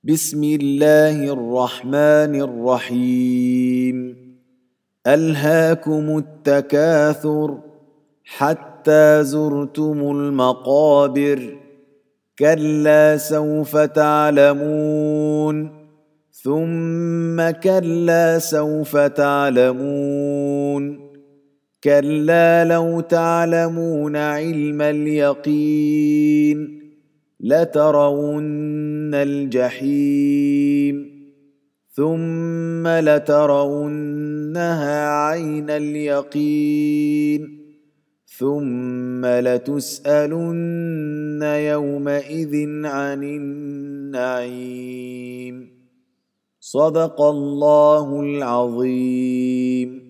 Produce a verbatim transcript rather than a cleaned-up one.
بسم الله الرحمن الرحيم. ألهاكم التكاثر حتى زرتم المقابر، كلا سوف تعلمون ثم كلا سوف تعلمون، كلا لو تعلمون علم اليقين لترون الجحيم ثم لترونها عين اليقين ثم لتسألن يومئذ عن النعيم. صدق الله العظيم.